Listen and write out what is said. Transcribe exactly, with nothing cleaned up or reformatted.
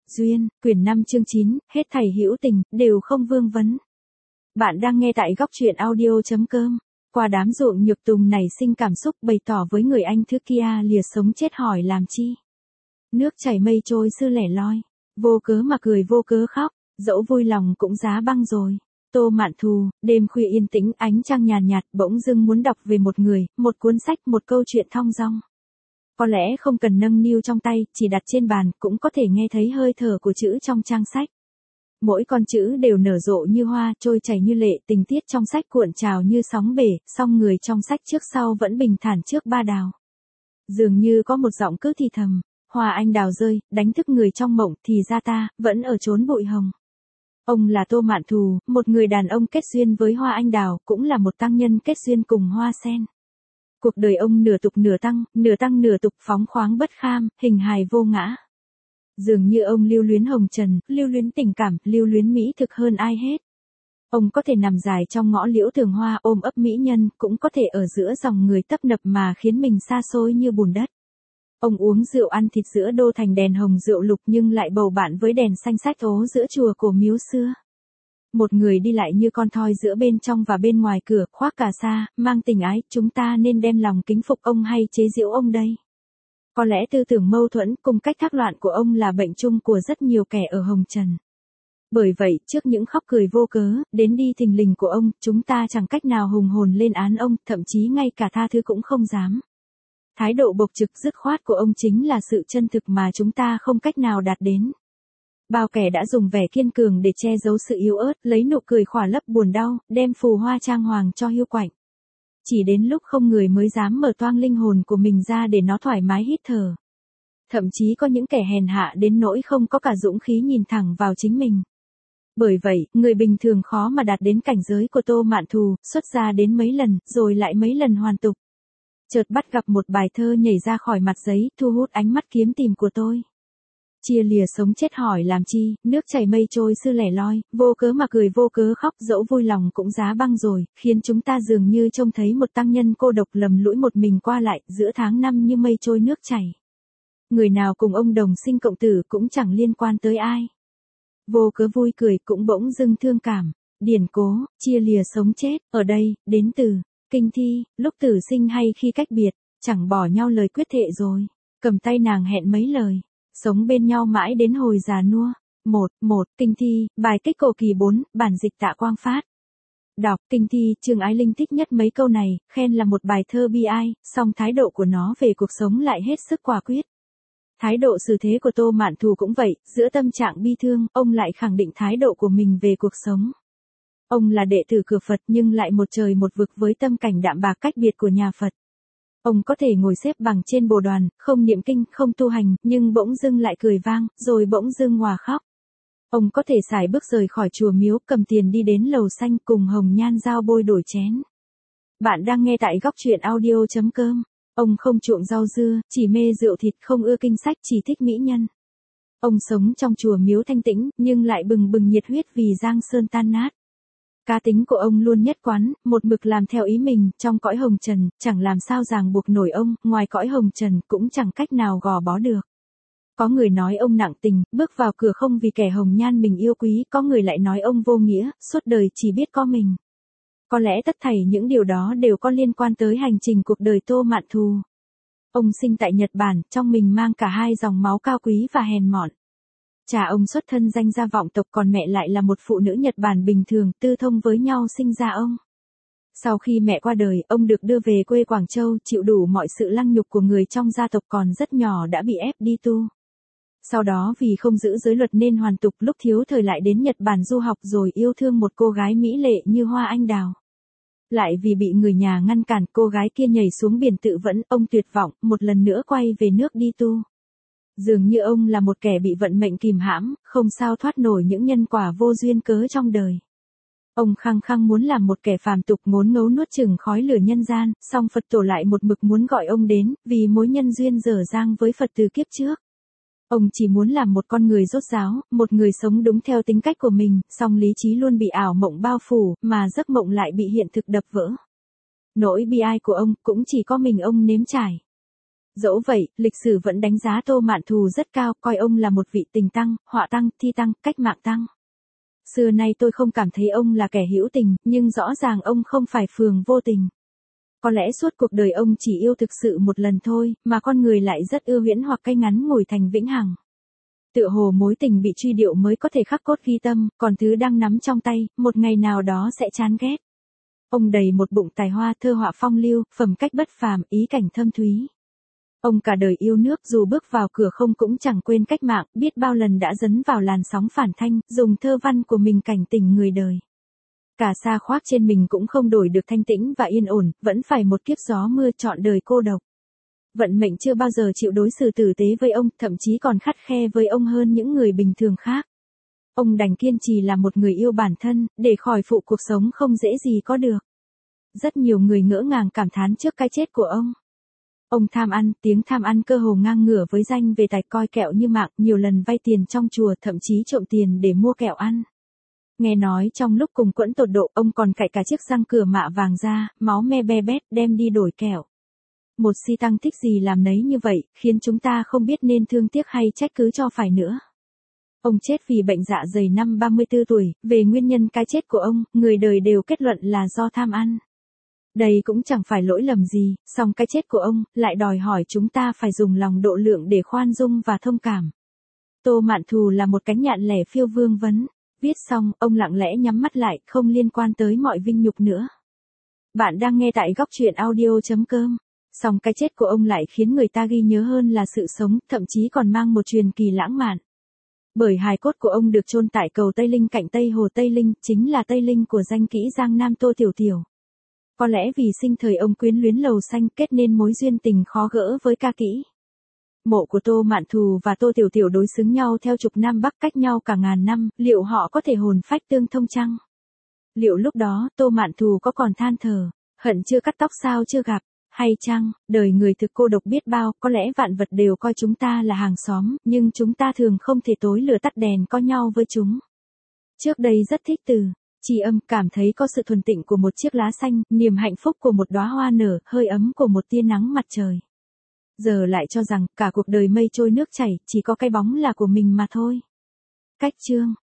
Duyên, quyển năm chương chín, hết thảy hữu tình, đều không vương vấn. Bạn đang nghe tại góc truyện audio.com. Qua đám ruộng nhược tùng nảy sinh cảm xúc bày tỏ với người anh thứ kia lìa sống chết hỏi làm chi. Nước chảy mây trôi sư lẻ loi, vô cớ mà cười vô cớ khóc, dẫu vui lòng cũng giá băng rồi. Tô Mạn Thù, đêm khuya yên tĩnh ánh trăng nhàn nhạt, nhạt bỗng dưng muốn đọc về một người, một cuốn sách, một câu chuyện thong dong. Có lẽ không cần nâng niu trong tay, chỉ đặt trên bàn, cũng có thể nghe thấy hơi thở của chữ trong trang sách. Mỗi con chữ đều nở rộ như hoa, trôi chảy như lệ, tình tiết trong sách cuộn trào như sóng bể, song người trong sách trước sau vẫn bình thản trước ba đào. Dường như có một giọng cứ thì thầm, hoa anh đào rơi, đánh thức người trong mộng, thì ra ta, vẫn ở chốn bụi hồng. Ông là Tô Mạn Thù, một người đàn ông kết duyên với hoa anh đào, cũng là một tăng nhân kết duyên cùng hoa sen. Cuộc đời ông nửa tục nửa tăng, nửa tăng nửa tục, phóng khoáng bất kham, hình hài vô ngã. Dường như ông lưu luyến hồng trần, lưu luyến tình cảm, lưu luyến mỹ thực hơn ai hết. Ông có thể nằm dài trong ngõ liễu tường hoa ôm ấp mỹ nhân, cũng có thể ở giữa dòng người tấp nập mà khiến mình xa xôi như bùn đất. Ông uống rượu ăn thịt giữa đô thành đèn hồng rượu lục nhưng lại bầu bạn với đèn xanh sách ố giữa chùa cổ miếu xưa. Một người đi lại như con thoi giữa bên trong và bên ngoài cửa, khoác cà sa, mang tình ái, chúng ta nên đem lòng kính phục ông hay chế giễu ông đây? Có lẽ tư tưởng mâu thuẫn cùng cách thác loạn của ông là bệnh chung của rất nhiều kẻ ở hồng trần. Bởi vậy, trước những khóc cười vô cớ, đến đi thình lình của ông, chúng ta chẳng cách nào hùng hồn lên án ông, thậm chí ngay cả tha thứ cũng không dám. Thái độ bộc trực dứt khoát của ông chính là sự chân thực mà chúng ta không cách nào đạt đến. Bao kẻ đã dùng vẻ kiên cường để che giấu sự yếu ớt, lấy nụ cười khỏa lấp buồn đau, đem phù hoa trang hoàng cho hiu quạnh. Chỉ đến lúc không người mới dám mở toang linh hồn của mình ra để nó thoải mái hít thở. Thậm chí có những kẻ hèn hạ đến nỗi không có cả dũng khí nhìn thẳng vào chính mình. Bởi vậy, người bình thường khó mà đạt đến cảnh giới của Tô Mạn Thù, xuất gia đến mấy lần, rồi lại mấy lần hoàn tục. Chợt bắt gặp một bài thơ nhảy ra khỏi mặt giấy, thu hút ánh mắt kiếm tìm của tôi. Chia lìa sống chết hỏi làm chi, nước chảy mây trôi sư lẻ loi, vô cớ mà cười vô cớ khóc, dẫu vui lòng cũng giá băng rồi, khiến chúng ta dường như trông thấy một tăng nhân cô độc lầm lũi một mình qua lại, giữa tháng năm như mây trôi nước chảy. Người nào cùng ông đồng sinh cộng tử cũng chẳng liên quan tới ai. Vô cớ vui cười cũng bỗng dưng thương cảm. Điển cố, chia lìa sống chết, ở đây, đến từ kinh thi, lúc tử sinh hay khi cách biệt, chẳng bỏ nhau lời quyết thệ rồi. Cầm tay nàng hẹn mấy lời. Sống bên nhau mãi đến hồi già nua. Một, một, kinh thi, bài kích cổ kỳ bốn, bản dịch Tạ Quang Phát. Đọc, kinh thi, Trương Ái Linh thích nhất mấy câu này, khen là một bài thơ bi ai, song thái độ của nó về cuộc sống lại hết sức quả quyết. Thái độ xử thế của Tô Mạn Thù cũng vậy, giữa tâm trạng bi thương, ông lại khẳng định thái độ của mình về cuộc sống. Ông là đệ tử cửa Phật nhưng lại một trời một vực với tâm cảnh đạm bạc cách biệt của nhà Phật. Ông có thể ngồi xếp bằng trên bồ đoàn, không niệm kinh, không tu hành, nhưng bỗng dưng lại cười vang, rồi bỗng dưng hòa khóc. Ông có thể sải bước rời khỏi chùa miếu, cầm tiền đi đến lầu xanh cùng hồng nhan giao bôi đổi chén. Bạn đang nghe tại góc truyện audio.com. Ông không chuộng rau dưa, chỉ mê rượu thịt, không ưa kinh sách, chỉ thích mỹ nhân. Ông sống trong chùa miếu thanh tĩnh, nhưng lại bừng bừng nhiệt huyết vì Giang Sơn tan nát. Cá tính của ông luôn nhất quán, một mực làm theo ý mình, trong cõi hồng trần, chẳng làm sao ràng buộc nổi ông, ngoài cõi hồng trần cũng chẳng cách nào gò bó được. Có người nói ông nặng tình, bước vào cửa không vì kẻ hồng nhan mình yêu quý, có người lại nói ông vô nghĩa, suốt đời chỉ biết có mình. Có lẽ tất thảy những điều đó đều có liên quan tới hành trình cuộc đời Tô Mạn Thù. Ông sinh tại Nhật Bản, trong mình mang cả hai dòng máu cao quý và hèn mọn. Cha ông xuất thân danh gia vọng tộc còn mẹ lại là một phụ nữ Nhật Bản bình thường, tư thông với nhau sinh ra ông. Sau khi mẹ qua đời, ông được đưa về quê Quảng Châu, chịu đủ mọi sự lăng nhục của người trong gia tộc, còn rất nhỏ đã bị ép đi tu. Sau đó vì không giữ giới luật nên hoàn tục, lúc thiếu thời lại đến Nhật Bản du học rồi yêu thương một cô gái mỹ lệ như hoa anh đào. Lại vì bị người nhà ngăn cản, cô gái kia nhảy xuống biển tự vẫn, ông tuyệt vọng, một lần nữa quay về nước đi tu. Dường như ông là một kẻ bị vận mệnh kìm hãm, không sao thoát nổi những nhân quả vô duyên cớ trong đời. Ông khăng khăng muốn làm một kẻ phàm tục ngốn ngấu nuốt chửng khói lửa nhân gian, song Phật tổ lại một mực muốn gọi ông đến, vì mối nhân duyên dở dang với Phật từ kiếp trước. Ông chỉ muốn làm một con người rốt ráo, một người sống đúng theo tính cách của mình, song lý trí luôn bị ảo mộng bao phủ, mà giấc mộng lại bị hiện thực đập vỡ. Nỗi bi ai của ông cũng chỉ có mình ông nếm trải. Dẫu vậy, lịch sử vẫn đánh giá Tô Mạn Thù rất cao, coi ông là một vị tình tăng, họa tăng, thi tăng, cách mạng tăng. Xưa nay tôi không cảm thấy ông là kẻ hữu tình, nhưng rõ ràng ông không phải phường vô tình. Có lẽ suốt cuộc đời ông chỉ yêu thực sự một lần thôi, mà con người lại rất ưa huyễn hoặc cây ngắn ngủi thành vĩnh hằng. Tựa hồ mối tình bị truy điệu mới có thể khắc cốt ghi tâm, còn thứ đang nắm trong tay, một ngày nào đó sẽ chán ghét. Ông đầy một bụng tài hoa, thơ họa phong lưu, phẩm cách bất phàm, ý cảnh thâm thúy. Ông cả đời yêu nước, dù bước vào cửa không cũng chẳng quên cách mạng, biết bao lần đã dấn vào làn sóng phản thanh, dùng thơ văn của mình cảnh tỉnh người đời. Cả xa khoác trên mình cũng không đổi được thanh tĩnh và yên ổn, vẫn phải một kiếp gió mưa trọn đời cô độc. Vận mệnh chưa bao giờ chịu đối xử tử tế với ông, thậm chí còn khắt khe với ông hơn những người bình thường khác. Ông đành kiên trì là một người yêu bản thân, để khỏi phụ cuộc sống không dễ gì có được. Rất nhiều người ngỡ ngàng cảm thán trước cái chết của ông. Ông tham ăn, tiếng tham ăn cơ hồ ngang ngửa với danh về tài coi kẹo như mạng, nhiều lần vay tiền trong chùa, thậm chí trộm tiền để mua kẹo ăn. Nghe nói trong lúc cùng quẫn tột độ, ông còn cạy cả chiếc răng cửa mạ vàng ra, máu me be bét, đem đi đổi kẹo. Một si tăng thích gì làm nấy như vậy, khiến chúng ta không biết nên thương tiếc hay trách cứ cho phải nữa. Ông chết vì bệnh dạ dày năm ba mươi tư tuổi, về nguyên nhân cái chết của ông, người đời đều kết luận là do tham ăn. Đây cũng chẳng phải lỗi lầm gì, song cái chết của ông lại đòi hỏi chúng ta phải dùng lòng độ lượng để khoan dung và thông cảm. Tô Mạn Thù là một cánh nhạn lẻ phiêu vương vấn. Viết xong, ông lặng lẽ nhắm mắt lại, không liên quan tới mọi vinh nhục nữa. Bạn đang nghe tại góc truyện audio chấm com. Song cái chết của ông lại khiến người ta ghi nhớ hơn là sự sống, thậm chí còn mang một truyền kỳ lãng mạn. Bởi hài cốt của ông được chôn tại cầu Tây Linh cạnh Tây Hồ Tây Linh, chính là Tây Linh của danh kỹ Giang Nam Tô Tiểu Tiểu. Có lẽ vì sinh thời ông quyến luyến lầu xanh kết nên mối duyên tình khó gỡ với ca kỹ. Mộ của Tô Mạn Thù và Tô Tiểu Tiểu đối xứng nhau theo trục Nam Bắc cách nhau cả ngàn năm, liệu họ có thể hồn phách tương thông chăng? Liệu lúc đó Tô Mạn Thù có còn than thở, hận chưa cắt tóc sao chưa gặp, hay chăng, đời người thực cô độc biết bao, có lẽ vạn vật đều coi chúng ta là hàng xóm, nhưng chúng ta thường không thể tối lửa tắt đèn coi nhau với chúng. Trước đây rất thích từ tri âm, cảm thấy có sự thuần tịnh của một chiếc lá xanh, niềm hạnh phúc của một đóa hoa nở, hơi ấm của một tia nắng mặt trời. Giờ lại cho rằng, cả cuộc đời mây trôi nước chảy, chỉ có cái bóng là của mình mà thôi. Cách chương